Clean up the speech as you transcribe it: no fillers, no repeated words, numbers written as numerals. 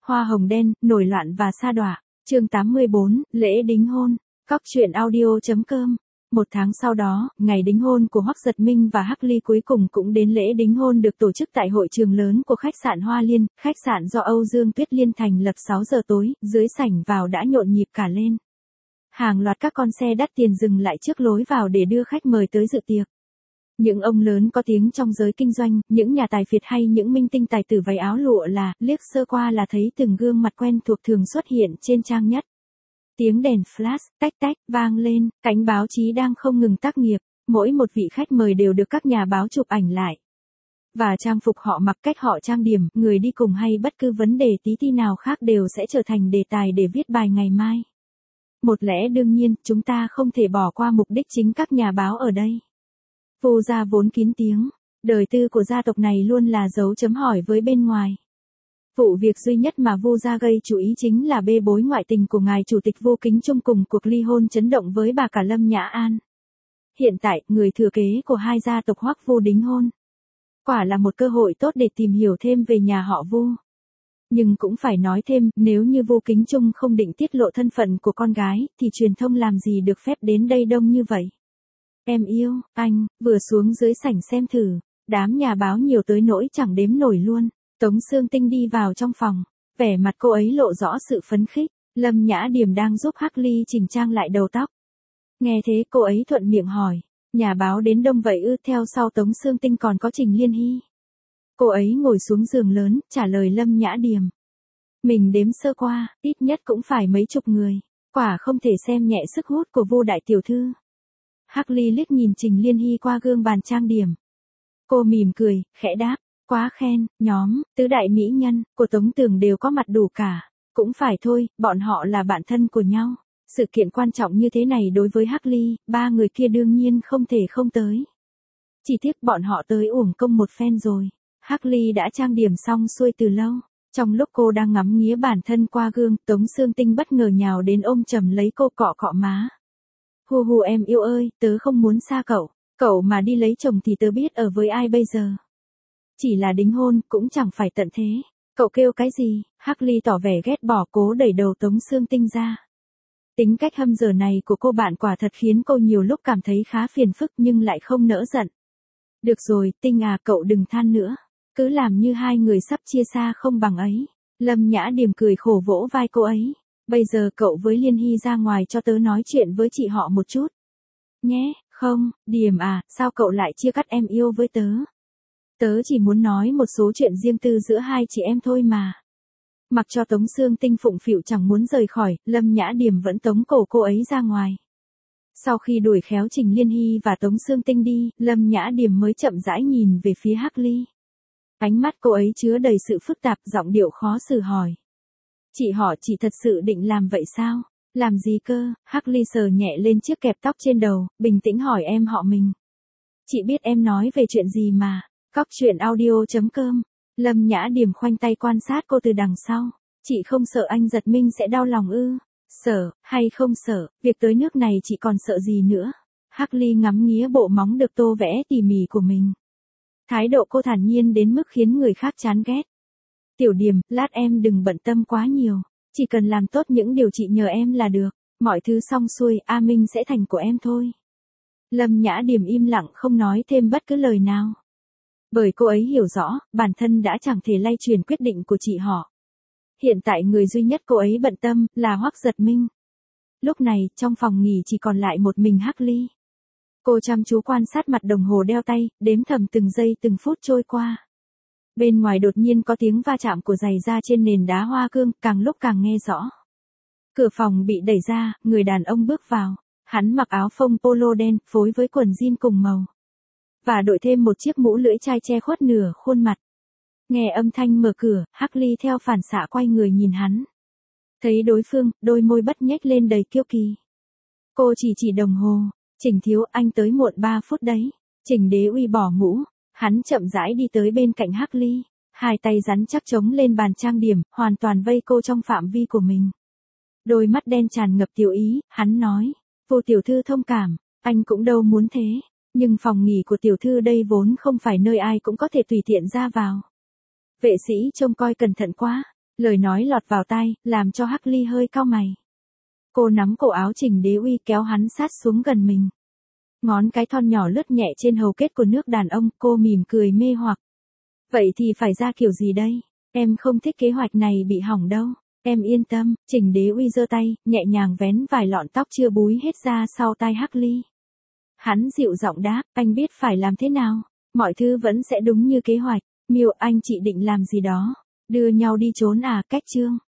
Hoa hồng đen, nổi loạn và sa đọa. Chương 84, lễ đính hôn. Cóc truyện audio.com. Một tháng sau đó, ngày đính hôn của Hoắc Giật Minh và Hắc Ly cuối cùng cũng đến. Lễ đính hôn được tổ chức tại hội trường lớn của khách sạn Hoa Liên, khách sạn do Âu Dương Tuyết Liên thành lập 6 giờ tối, dưới sảnh vào đã nhộn nhịp cả lên. Hàng loạt các con xe đắt tiền dừng lại trước lối vào để đưa khách mời tới dự tiệc. Những ông lớn có tiếng trong giới kinh doanh, những nhà tài phiệt hay những minh tinh tài tử váy áo lụa là, liếc sơ qua là thấy từng gương mặt quen thuộc thường xuất hiện trên trang nhất. Tiếng đèn flash, tách tách, vang lên, cánh báo chí đang không ngừng tác nghiệp, mỗi một vị khách mời đều được các nhà báo chụp ảnh lại. Và trang phục họ mặc, cách họ trang điểm, người đi cùng hay bất cứ vấn đề tí ti nào khác đều sẽ trở thành đề tài để viết bài ngày mai. Một lẽ đương nhiên, chúng ta không thể bỏ qua mục đích chính các nhà báo ở đây. Vu gia vốn kín tiếng, đời tư của gia tộc này luôn là dấu chấm hỏi với bên ngoài. Vụ việc duy nhất mà Vu gia gây chú ý chính là bê bối ngoại tình của ngài chủ tịch Vu Kính Trung cùng cuộc ly hôn chấn động với bà cả Lâm Nhã An. Hiện tại, người thừa kế của hai gia tộc Hoắc Vu đính hôn. Quả là một cơ hội tốt để tìm hiểu thêm về nhà họ Vu. Nhưng cũng phải nói thêm, nếu như Vu Kính Trung không định tiết lộ thân phận của con gái, thì truyền thông làm gì được phép đến đây đông như vậy. Em yêu, anh, vừa xuống dưới sảnh xem thử, đám nhà báo nhiều tới nỗi chẳng đếm nổi luôn. Tống Sương Tinh đi vào trong phòng, vẻ mặt cô ấy lộ rõ sự phấn khích. Lâm Nhã Điềm đang giúp Hắc Ly chỉnh trang lại đầu tóc. Nghe thế cô ấy thuận miệng hỏi, nhà báo đến đông vậy ư? Theo sau Tống Sương Tinh còn có Trình Liên Hy. Cô ấy ngồi xuống giường lớn, trả lời Lâm Nhã Điềm. Mình đếm sơ qua, ít nhất cũng phải mấy chục người, quả không thể xem nhẹ sức hút của Vu đại tiểu thư. Hắc Ly liếc nhìn Trình Liên Hy qua gương bàn trang điểm. Cô mỉm cười, khẽ đáp, quá khen, nhóm tứ đại mỹ nhân của Tống Tường đều có mặt đủ cả. Cũng phải thôi, bọn họ là bạn thân của nhau. Sự kiện quan trọng như thế này đối với Hắc Ly, ba người kia đương nhiên không thể không tới. Chỉ tiếc bọn họ tới uổng công một phen rồi. Hắc Ly đã trang điểm xong xuôi từ lâu. Trong lúc cô đang ngắm nghía bản thân qua gương, Tống Sương Tinh bất ngờ nhào đến ôm chầm lấy cô cọ cọ má. Hu hu em yêu ơi, tớ không muốn xa cậu. Cậu mà đi lấy chồng thì tớ biết ở với ai bây giờ. Chỉ là đính hôn, cũng chẳng phải tận thế. Cậu kêu cái gì? Hắc Ly tỏ vẻ ghét bỏ, cố đẩy đầu Tống Sương Tinh ra. Tính cách hâm dở này của cô bạn quả thật khiến cô nhiều lúc cảm thấy khá phiền phức nhưng lại không nỡ giận. Được rồi, Tinh à, cậu đừng than nữa. Cứ làm như hai người sắp chia xa không bằng ấy. Lâm Nhã Điềm cười khổ vỗ vai cô ấy. Bây giờ cậu với Liên Hy ra ngoài cho tớ nói chuyện với chị họ một chút. Nhé, không, Điềm à, sao cậu lại chia cắt em yêu với tớ? Tớ chỉ muốn nói một số chuyện riêng tư giữa hai chị em thôi mà. Mặc cho Tống Sương Tinh phụng phịu chẳng muốn rời khỏi, Lâm Nhã Điềm vẫn tống cổ cô ấy ra ngoài. Sau khi đuổi khéo Trình Liên Hy và Tống Sương Tinh đi, Lâm Nhã Điềm mới chậm rãi nhìn về phía Hắc Ly. Ánh mắt cô ấy chứa đầy sự phức tạp, giọng điệu khó xử hỏi. Chị họ chỉ thật sự định làm vậy sao? Làm gì cơ? Hắc Ly sờ nhẹ lên chiếc kẹp tóc trên đầu, bình tĩnh hỏi em họ mình. Chị biết em nói về chuyện gì mà. Cóc truyện audio.com. Lâm Nhã Điềm khoanh tay quan sát cô từ đằng sau. Chị không sợ anh Giật Minh sẽ đau lòng ư? Sợ, hay không sợ, việc tới nước này chị còn sợ gì nữa? Hắc Ly ngắm nghía bộ móng được tô vẽ tỉ mỉ của mình. Thái độ cô thản nhiên đến mức khiến người khác chán ghét. Tiểu Điềm, lát em đừng bận tâm quá nhiều. Chỉ cần làm tốt những điều chị nhờ em là được. Mọi thứ xong xuôi, A Minh sẽ thành của em thôi. Lâm Nhã Điềm im lặng không nói thêm bất cứ lời nào. Bởi cô ấy hiểu rõ, bản thân đã chẳng thể lay truyền quyết định của chị họ. Hiện tại người duy nhất cô ấy bận tâm là Hoắc Giật Minh. Lúc này, trong phòng nghỉ chỉ còn lại một mình Hắc Ly. Cô chăm chú quan sát mặt đồng hồ đeo tay, đếm thầm từng giây từng phút trôi qua. Bên ngoài đột nhiên có tiếng va chạm của giày da trên nền đá hoa cương, càng lúc càng nghe rõ. Cửa phòng bị đẩy ra, người đàn ông bước vào. Hắn mặc áo phông polo đen, phối với quần jean cùng màu. Và đội thêm một chiếc mũ lưỡi chai che khuất nửa khuôn mặt. Nghe âm thanh mở cửa, Hắc Ly theo phản xạ quay người nhìn hắn. Thấy đối phương, đôi môi bất nhếch lên đầy kiêu kỳ. Cô chỉ đồng hồ. Trình thiếu, anh tới muộn 3 phút đấy. Trình Đế Uy bỏ mũ. Hắn chậm rãi đi tới bên cạnh Hắc Ly. Hai tay rắn chắc chống lên bàn trang điểm, hoàn toàn vây cô trong phạm vi của mình. Đôi mắt đen tràn ngập tiểu ý, hắn nói. Vô tiểu thư thông cảm, anh cũng đâu muốn thế. Nhưng phòng nghỉ của tiểu thư đây vốn không phải nơi ai cũng có thể tùy tiện ra vào. Vệ sĩ trông coi cẩn thận quá. Lời nói lọt vào tai, làm cho Hắc Ly hơi cau mày. Cô nắm cổ áo Trình Đế Uy kéo hắn sát xuống gần mình. Ngón cái thon nhỏ lướt nhẹ trên hầu kết của nước đàn ông, cô mỉm cười mê hoặc. Vậy thì phải ra kiểu gì đây? Em không thích kế hoạch này bị hỏng đâu. Em yên tâm, Trình Đế Uy giơ tay, nhẹ nhàng vén vài lọn tóc chưa búi hết ra sau tai Hắc Ly. Hắn dịu giọng đáp, anh biết phải làm thế nào. Mọi thứ vẫn sẽ đúng như kế hoạch. Miêu, anh chị định làm gì đó? Đưa nhau đi trốn à? Cách chương.